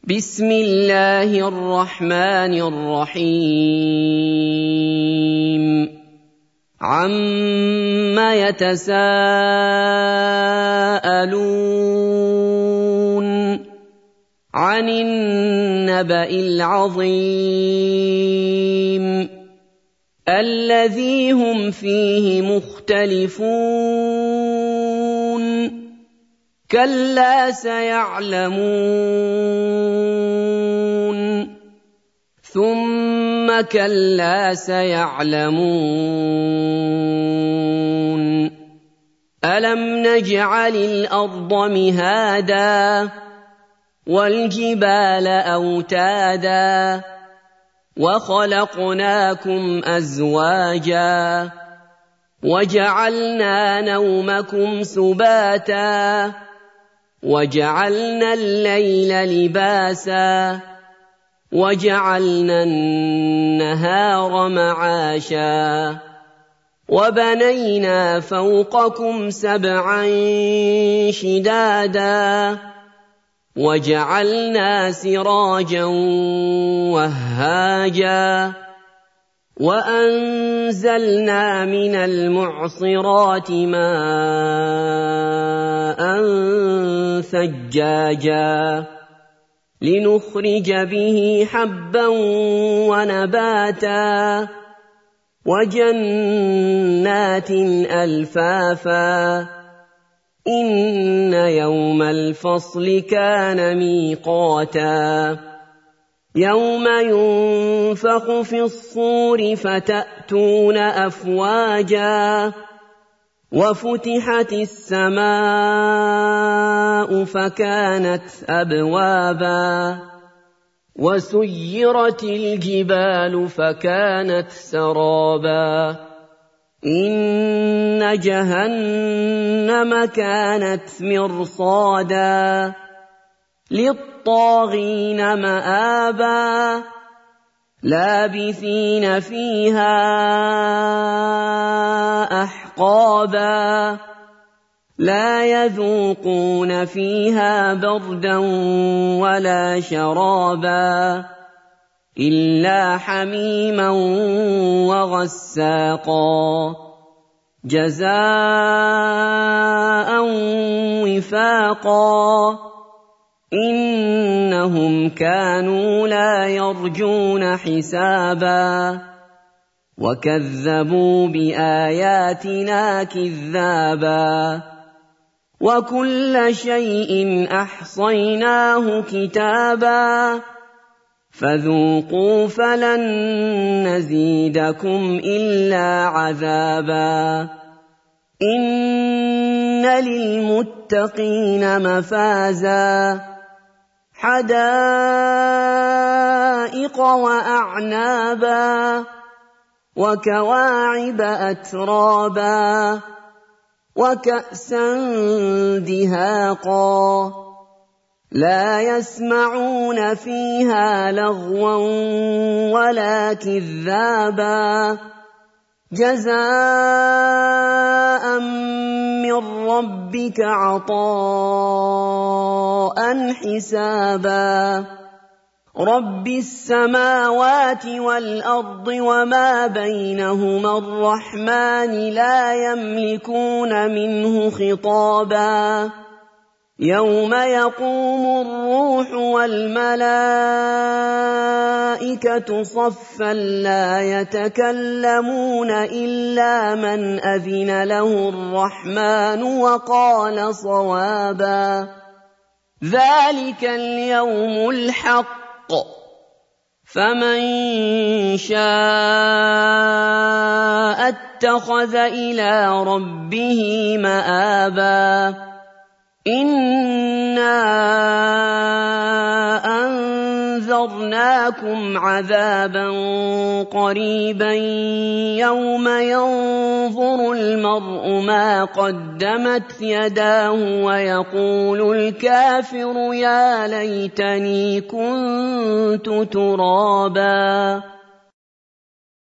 بسم الله الرحمن الرحيم عَمَّ يتساءلون عن النبأ العظيم الذي هم فيه مختلفون كلا سيعلمون ثم كلا سيعلمون ألم نجعل الأرض مهادا والجبال أوتادا وخلقناكم أزواجا وجعلنا نومكم سباتا وجعلنا الليل لباسا وجعلنا النهار معاشا وبنينا فوقكم سبعا شدادا وجعلنا سراجا وهاجا وأنزلنا من المعصرات ماء ثجاجا لنخرج به حبا ونباتا وجنات ألفافا إن يوم الفصل كان ميقاتا يوم ينفخ في الصور فتأتون أفواجا وفتحت السماء فكانت أبوابا وسيرت الجبال فكانت سرابا إن جهنم كانت مرصادا للطاغين مآبا لابثين فيها أحقابا لا يذوقون فيها بردا ولا شرابا إلا حميما وغساقا جزاء وفاقا إنهم كانوا لا يرجون حسابا وكذبوا بآياتنا كذابا وكل شيء أحصيناه كتابا فذوقوا فلن نزيدكم إلا عذابا إن للمتقين مفازا حدائق وأعنابا وكواعب أترابا وكأسا دهاقا لا يسمعون فيها لغوا ولا كذابا جزاء من ربك عطاء حسابا رب السماوات والأرض وما بينهما الرحمن لا يملكون منه خطابا يوم يقوم الروح والملائكة صفا لا يتكلمون إلا من أذن له الرحمن وقال صوابا ذلك اليوم الحق فمن شاء اتخذ إلى ربه مآبا إنا أنذرناكم عذابا قريبا يوم ينظر المرء ما قدمت يداه ويقول الكافر يا ليتني كنت ترابا